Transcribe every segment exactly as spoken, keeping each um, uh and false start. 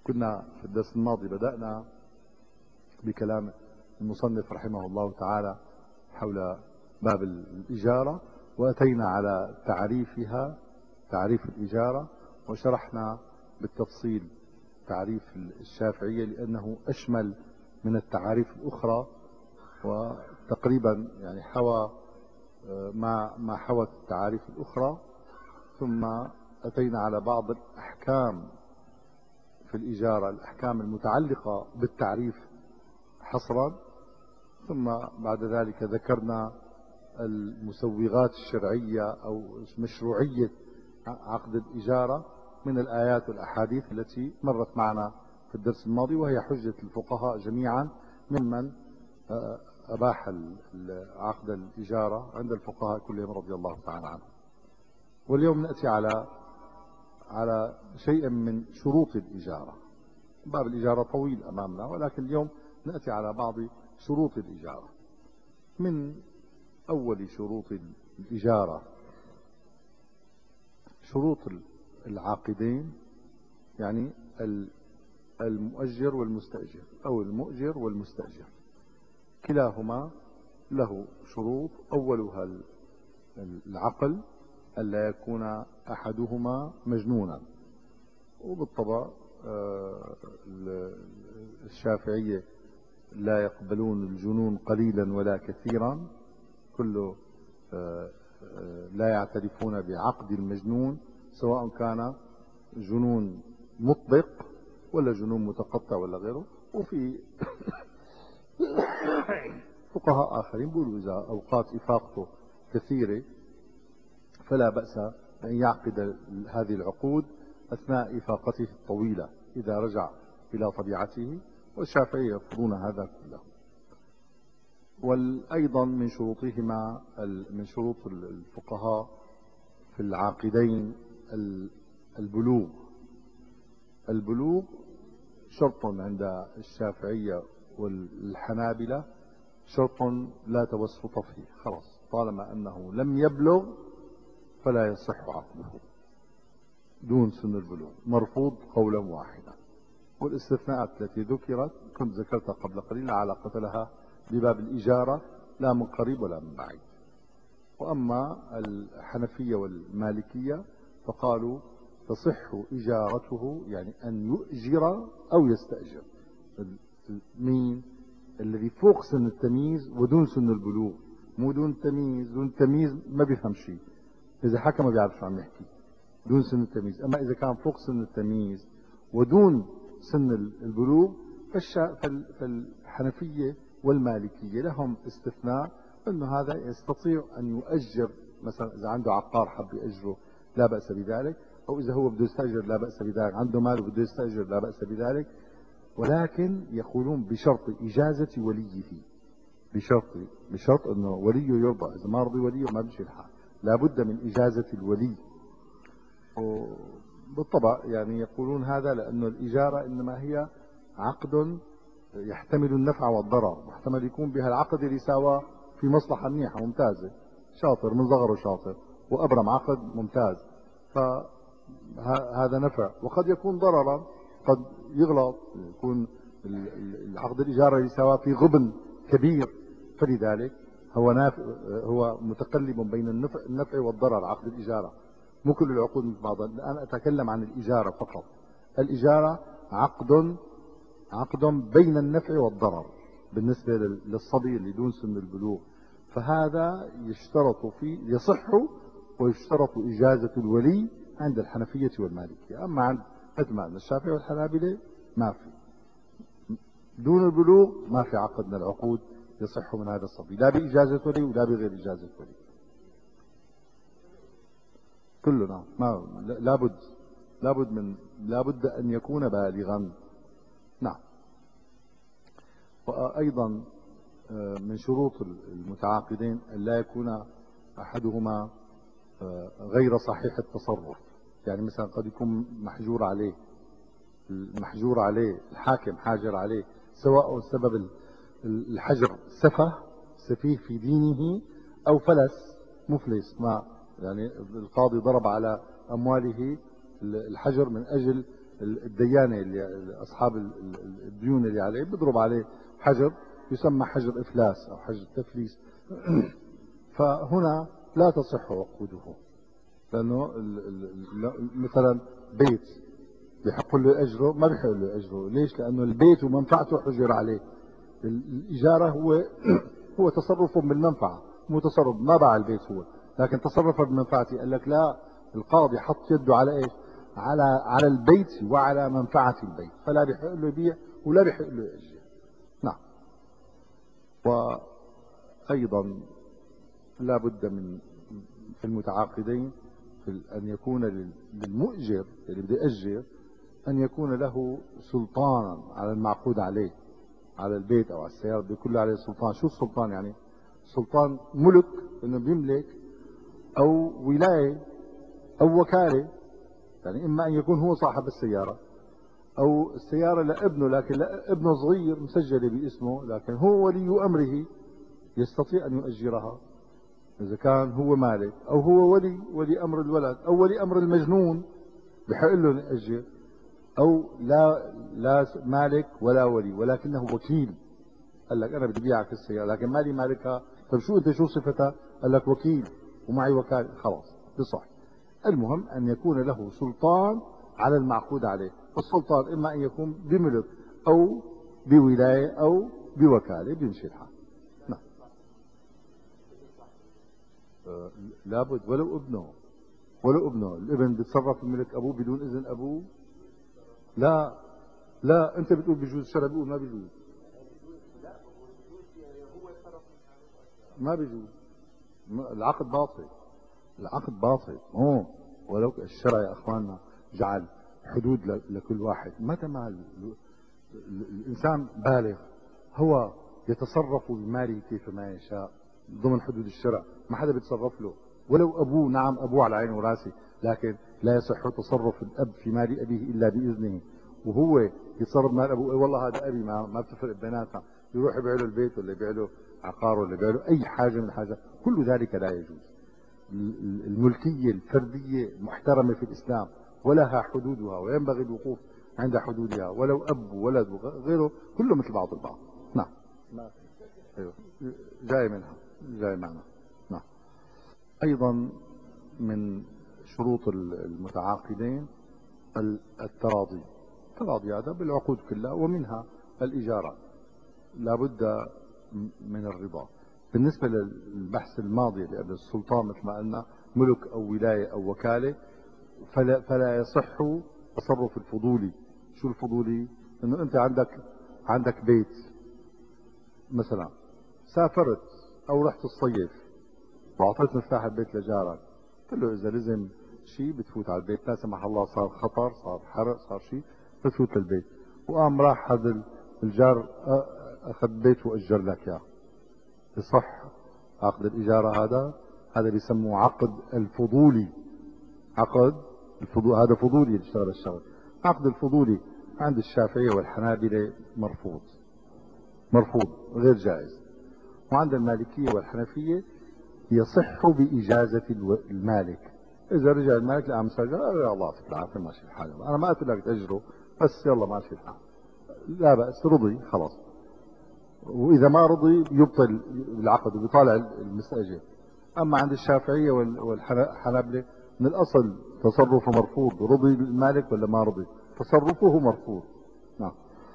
كنا في الدرس الماضي بدأنا بكلام المصنف رحمه الله تعالى حول باب الإجارة، وأتينا على تعريفها، تعريف الإجارة، وشرحنا بالتفصيل تعريف الشافعية لأنه أشمل من التعاريف الأخرى، وتقريبا يعني حوى ما ما حوت التعاريف الأخرى. ثم أتينا على بعض الأحكام في الإجارة، الأحكام المتعلقة بالتعريف حصرا. ثم بعد ذلك ذكرنا المسوغات الشرعية أو مشروعية عقد الإجارة من الآيات والأحاديث التي مرت معنا في الدرس الماضي، وهي حجة الفقهاء جميعا ممن أباح عقد الإجارة عند الفقهاء كلهم رضي الله تعالى عنهم. واليوم نأتي على على شيء من شروط الإجارة. باب الإجارة طويل أمامنا، ولكن اليوم نأتي على بعض شروط الإجارة. من أول شروط الإجارة شروط العاقدين، يعني المؤجر والمستأجر أو المؤجر والمستأجر، كلاهما له شروط. أولها العقل، ألا يكون أحدهما مجنونا، وبالطبع الشافعية لا يقبلون الجنون قليلا ولا كثيرا، كله لا يعترفون بعقد المجنون سواء كان جنون مطبق ولا جنون متقطع ولا غيره. وفي فقهاء آخرين بيقولوا إذا أوقات إفاقته كثيرة فلا بأس أن يعقد هذه العقود أثناء إفاقته الطويلة إذا رجع إلى طبيعته، والشافعية يرفضون هذا كله. وأيضا من شروطهما، من شروط الفقهاء في العاقدين البلوغ. البلوغ شرط عند الشافعية والحنابلة، شرط لا توسط فيه، خلاص طالما أنه لم يبلغ فلا يصح عقده دون سن البلوغ، مرفوض قولا واحدا. والاستثناءات التي ذكرت كنت ذكرتها قبل قليل لا علاقة لها بباب الإجارة لا من قريب ولا من بعيد. وأما الحنفية والمالكية فقالوا تصح إجارته، يعني أن يؤجر أو يستأجر. مين الذي فوق سن التمييز ودون سن البلوغ، مو دون التمييز. دون التمييز ما بيفهم شيء، إذا حكى ما بيعرف شو عم يحكي دون سن التمييز. أما إذا كان فوق سن التمييز ودون سن البلوغ فالحنفية والمالكية لهم استثناء، أنه هذا يستطيع أن يؤجر. مثلا إذا عنده عقار حب يأجره لا بأس بذلك، أو إذا هو بده يستأجر لا بأس بذلك، عنده مال وبده يستأجر لا بأس بذلك. ولكن يقولون بشرط إجازة وليه، بشرط بشرط أنه وليه يرضى. إذا ما رضي وليه ما بيمشي الحال، لابد من إجازة الولي. بالطبع يعني يقولون هذا لأنه الإجارة إنما هي عقد يحتمل النفع والضرر، محتمل يكون بها العقد اللي ساوى في مصلحة منيحة ممتازة، شاطر من صغره شاطر وأبرم عقد ممتاز، فهذا نفع. وقد يكون ضررا، قد يغلط، يكون العقد الإجارة اللي ساوى في غبن كبير، فلذلك هو نافع، هو متقلب بين النفع, النفع والضرر. عقد الإجارة مو كل العقود مثل بعضها. الآن أتكلم عن الإجارة فقط. الإجارة عقد عقد بين النفع والضرر بالنسبة للصبي اللي دون سن البلوغ، فهذا يشترط فيه، يصح ويشترط إجازة الولي عند الحنفية والمالكية. أما عند مثل عند الشافعي والحنابلة ما في، دون البلوغ ما في عقد من العقود يصح من هذا الصبي، لا بإجازة ولي ولا بغير إجازة ولي. كلنا ما لابد لابد من لابد أن يكون بالغا. نعم. وأيضا من شروط المتعاقدين أن لا يكون أحدهما غير صحيح التصرف. يعني مثلا قد يكون محجور عليه، المحجور عليه الحاكم حاجر عليه، سواء سبب الحجر سفه سفيه في دينه أو فلس مفلس، ما يعني القاضي ضرب على أمواله الحجر من أجل الديانة اللي أصحاب الديون اللي عليه بيضرب عليه حجر يسمى حجر إفلاس أو حجر تفليس. فهنا لا تصح عقوده، لأنه مثلا بيت بيحق له أجره ما بيحق له أجره. ليش؟ لأنه البيت ومنفعته حجر عليه. الإجارة هو هو تصرف بالمنفعة، مو تصرف ما باع البيت هو، لكن تصرف بمنفعته. قال لك لا، القاضي حط يده على ايش؟ على على البيت وعلى منفعة البيت، فلا بيحق له يبيع ولا بيحق له يأجر. نعم. وأيضا لا بد من في المتعاقدين في أن يكون للمؤجر اللي بده يأجر أن يكون له سلطانا على المعقود عليه، على البيت أو على السيارة بيكون عليه سلطان. شو السلطان يعني؟ سلطان ملك، انه بيملك، او ولاية او وكالة. يعني اما ان يكون هو صاحب السيارة، او السيارة لابنه، لكن لا ابنه صغير مسجلة باسمه، لكن هو ولي امره يستطيع ان يؤجرها اذا كان هو مالك، او هو ولي ولي امر الولد، او ولي امر المجنون بحق له يؤجر، او لا لا مالك ولا ولي ولكنه وكيل. قال لك انا بدي بيعك السيارة لكن مالي مالكها. طيب شو انت شو صفتها؟ قال لك وكيل ومعي وكالة، خلاص بصح. المهم ان يكون له سلطان على المعقود عليه. السلطان اما ان يكون بملك او بولاية او بوكالة، بيمشي الحال. نعم. آه لابد، ولو ابنه، ولو ابنه الابن بيتصرف بملك ابوه بدون اذن ابوه. لا لا، انت بتقول بيجوز، الشرع بيقول ما بيجوز. ما بيجوز، العقد باطل، العقد باطل. اوه، ولو الشرع يا اخواننا جعل حدود لكل واحد. متى ما الانسان بالغ هو يتصرف بماله كيف ما يشاء ضمن حدود الشرع، ما حدا بيتصرف له. ولو ابوه، نعم ابوه على عيني وراسي، لكن لا يصح تصرف الاب في مال ابيه الا باذنه. وهو يتصرف مال ابوه، اي والله هذا ابي، ما, ما بتفرق بيناتنا، يروح يبيع له البيت ولا يبيع له عقار ولا يبيع له اي حاجه من الحاجات، كل ذلك لا يجوز. الملكيه الفرديه محترمه في الاسلام ولها حدودها، وينبغي الوقوف عند حدودها، ولو اب وولد وغيره كله مثل بعض البعض. نعم. ايوه، جاي منها، جاي معنا. نعم. ايضا من شروط المتعاقدين التراضي. التراضي هذا بالعقود كلها، ومنها الإجارة لابد من الرضا. بالنسبة للبحث الماضي اللي قبل السلطان، مثل ما قلنا ملك أو ولاية أو وكالة، فلا, فلا يصح تصرف الفضولي. شو الفضولي؟ انه انت عندك عندك بيت مثلا، سافرت او رحت الصيف واعطيت مفتاح البيت لجارك، قلت له اذا لزم شيء بتفوت على البيت، لا سمح الله صار خطر، صار حرق، صار شيء، بتفوت للبيت. وقام راح هذا الجار اخذ بيت واجر لك اياه، بصح عقد الاجاره هذا؟ هذا بيسموه عقد الفضولي. عقد الفضول، هذا فضولي يشتغل الشغل. عقد الفضولي عند الشافعية والحنابلة مرفوض، مرفوض غير جائز. وعند المالكية والحنفية يصح بإجازة المالك. إذا رجع المالك لقى مسجل، يا الله يعطيك العافية ماشي الحال، أنا ما قلت لك تأجره، بس يلا ماشي الحال، لا بأس، رضي خلاص. وإذا ما رضي يبطل العقد وبيطالع المستأجر. أما عند الشافعية والحنابلة من الأصل تصرفه مرفوض، رضي المالك ولا ما رضي، تصرفه مرفوض. نعم.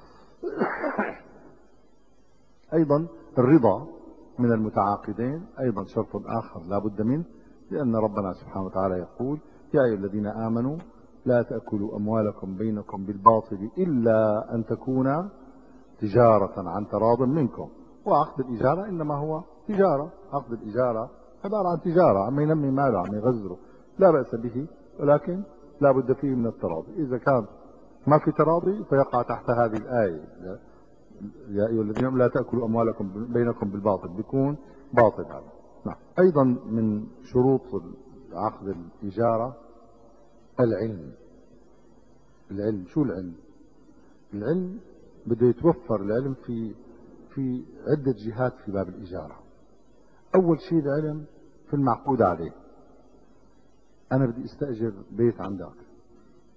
أيضا الرضا من المتعاقدين أيضا شرط آخر لا بد منه، لأن ربنا سبحانه وتعالى يقول: يا أيها الذين آمنوا لا تأكلوا أموالكم بينكم بالباطل إلا أن تكون تجارة عن تراض منكم. وعقد الإجارة إنما هو تجارة، عقد الإجارة عبارة عن تجارة، عم ينمي ماله، عم يغزره، لا بأس به، ولكن لا بد فيه من التراضي. إذا كان ما في تراضي فيقع تحت هذه الآية: يا أيها الذين لا تأكلوا أموالكم بينكم بالباطل، بيكون باطل هذا. نعم. أيضا من شروط عقد الإجارة العلم. العلم، شو العلم؟ العلم بده يتوفر العلم في في عدة جهات في باب الإجارة. أول شيء العلم في المعقود عليه. أنا بدي أستأجر بيت عندك،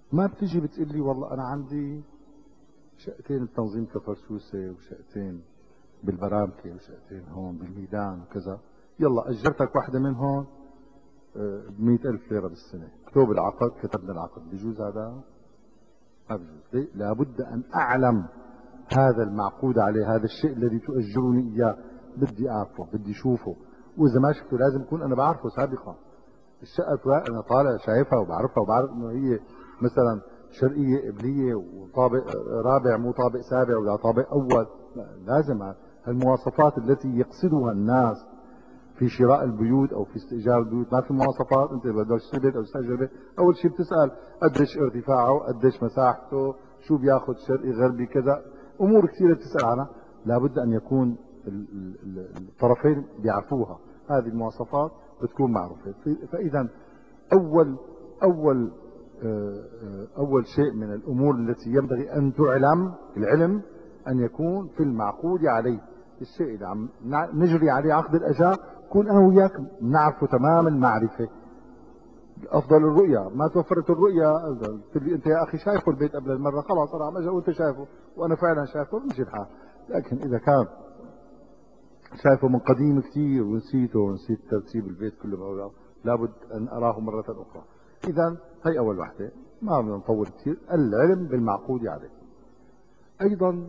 ما بتيجي بتقول لي والله انا عندي شقتين بتنظيم كفرسوسه وشقتين بالبرامكه وشقتين هون بالميدان وكذا، يلا اجرتك واحده منهم ب مئة ألف ليره بالسنه، اكتب العقد، كتبنا العقد، بيجوز هذا؟ ما بيجوز. ليه؟ لابد ان اعلم هذا المعقود عليه، هذا الشيء الذي تؤجرني اياه بدي اعرفه، بدي اشوفه، واذا ما شفته لازم اكون انا بعرفه سابقا. الشقه فلان انا طالع شايفها وبعرفها وبعرف انه هي مثلا شرقيه قبليه وطابق رابع مو طابق سابع ولا طابق اول، لازم المواصفات التي يقصدها الناس في شراء البيوت او في استئجار البيوت. ما في مواصفات، انت بدك تشتري بيت او تستاجر بيت، اول شيء بتسال قديش ارتفاعه، قديش مساحته، شو بياخذ شرقي غربي كذا، امور كثيره بتسال عنها، لابد ان يكون الطرفين بيعرفوها، هذه المواصفات بتكون معروفه. فاذا اول اول اول شيء من الامور التي ينبغي ان تعلم العلم ان يكون في المعقود عليه، الشيء اللي عم نجري عليه عقد الاجار كون انا وياك نعرفه تمام المعرفه. افضل الرؤيا، ما توفرت الرؤيا قلت لي انت يا اخي شايفه البيت قبل المره، خلاص انا عم اجي وانت شايفه وانا فعلا شايفه بمشي الحال. لكن اذا كان شايفه من قديم كثير ونسيته ونسيت ترتيب البيت كله، لابد ان اراه مره اخرى. اذا هي اول وحده، ما بدنا نطول كثير، العلم بالمعقود عليه. ايضا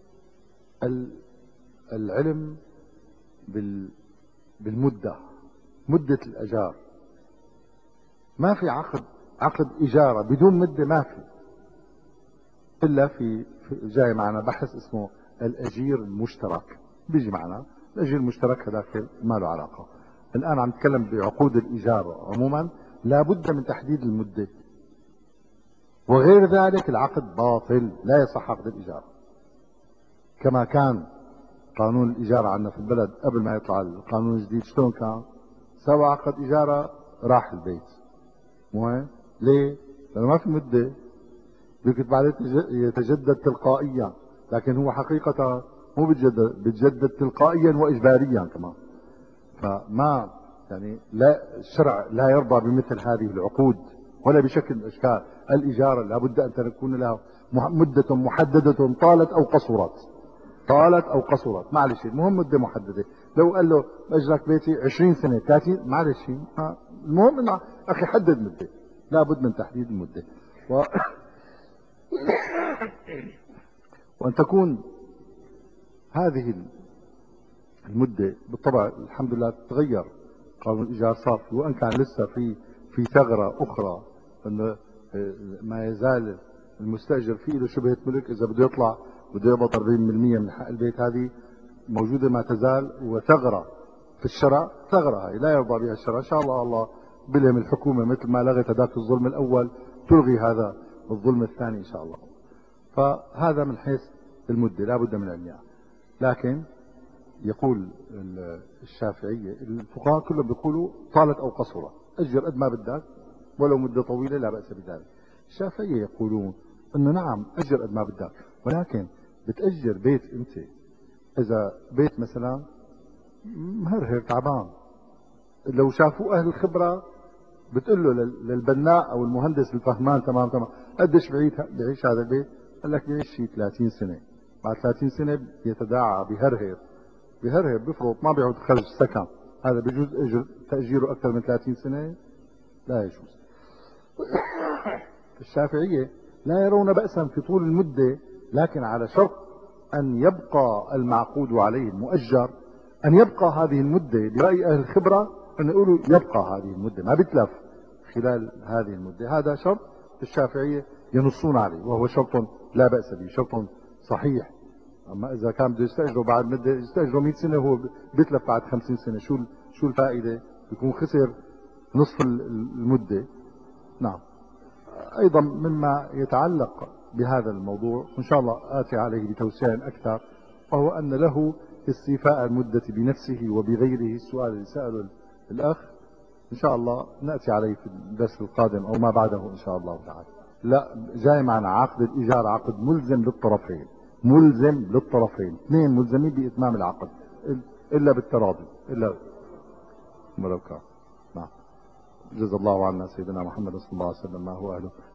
العلم بالمده، مده الاجار. ما في عقد عقد اجاره بدون مده، ما في الا في جاي معنا بحث اسمه الاجير المشترك، بيجي معنا الاجير المشترك، هذاك ما له علاقه. الان عم نتكلم بعقود الايجار عموما، لابد من تحديد المده، وغير ذلك العقد باطل، لا يصح عقد الايجار. كما كان قانون الايجار عندنا في البلد قبل ما يطلع القانون الجديد، شلون كان؟ سوى عقد اجاره راح البيت، مو هيك؟ ليه؟ لانه ما في مده، بيكتب عليه يتجدد تلقائيا، لكن هو حقيقة مو بيتجدد، بيتجدد تلقائيا واجباريا كمان. فما يعني لا، الشرع لا يرضى بمثل هذه العقود ولا بشكل من الاشكال. الاجاره لابد ان تكون لها مده محدده، طالت او قصرت، طالت او قصرت، معلش المهم مده محدده. لو قال له اجرك بيتي عشرين سنه ثلاثين، معلش المهم انه اخي حدد مده، لابد من تحديد المده. و... وأن تكون هذه المدة، بالطبع الحمد لله تغير قانون الإيجار، صار وإن كان لسه في في ثغرة أخرى، أنه ما يزال المستأجر في له شبهة ملك، إذا بده يطلع بده يقبض أربعين بالمئة من حق البيت، هذه موجودة ما تزال، وثغرة في الشرع، ثغرة هاي لا يرضى بها الشرع. إن شاء الله الله بلهم الحكومة مثل ما لغت هذاك الظلم الأول تلغي هذا الظلم الثاني إن شاء الله. فهذا من حيث المدة لا بد من علمها. لكن يقول الشافعية، الفقهاء كلهم بيقولوا طالت أو قصرت، أجر قد ما بدك ولو مدة طويلة لا بأس بذلك. الشافعية يقولون أنه نعم أجر قد ما بدك، ولكن بتأجر بيت أنت، إذا بيت مثلا مهرهر تعبان، لو شافوه أهل الخبرة بتقول له للبناء أو المهندس الفهمان تمام تمام قديش بعيش هذا البيت؟ قال لك بعيش شي ثلاثين سنة، بعد ثلاثين سنة بيتداعى بهرهر، بهرهر بفرط ما بيعود خرج سكن، هذا بيجوز اجر تأجيره أكثر من ثلاثين سنة؟ لا يجوز. الشافعية لا يرون بأسا في طول المدة، لكن على شرط أن يبقى المعقود عليه المؤجر، أن يبقى هذه المدة برأي أهل الخبرة، أن يقولوا يبقى هذه المدة ما بتلف خلال هذه المدة. هذا شرط الشافعية ينصون عليه، وهو شرط لا بأس به، شرط صحيح. أما إذا كان بده يستأجره بعد مدة، يستأجره مئة سنة وهو بيتلف بعد خمسين سنة، شو شو الفائدة؟ بيكون خسر نصف المدة. نعم. أيضا مما يتعلق بهذا الموضوع وإن شاء الله آتي عليه بتوسيع أكثر، وهو أن له استيفاء المدة بنفسه وبغيره، السؤال اللي سأله الأخ إن شاء الله نأتي عليه في الدرس القادم أو ما بعده إن شاء الله تعالى. لا، جاي معنا عقد الإيجار عقد ملزم للطرفين، ملزم للطرفين، اثنين ملزمين بإتمام العقد إلا بالتراضي، إلا ولو كان. نعم. جزا الله عنا سيدنا محمد صلى الله عليه وسلم ما هو أهله.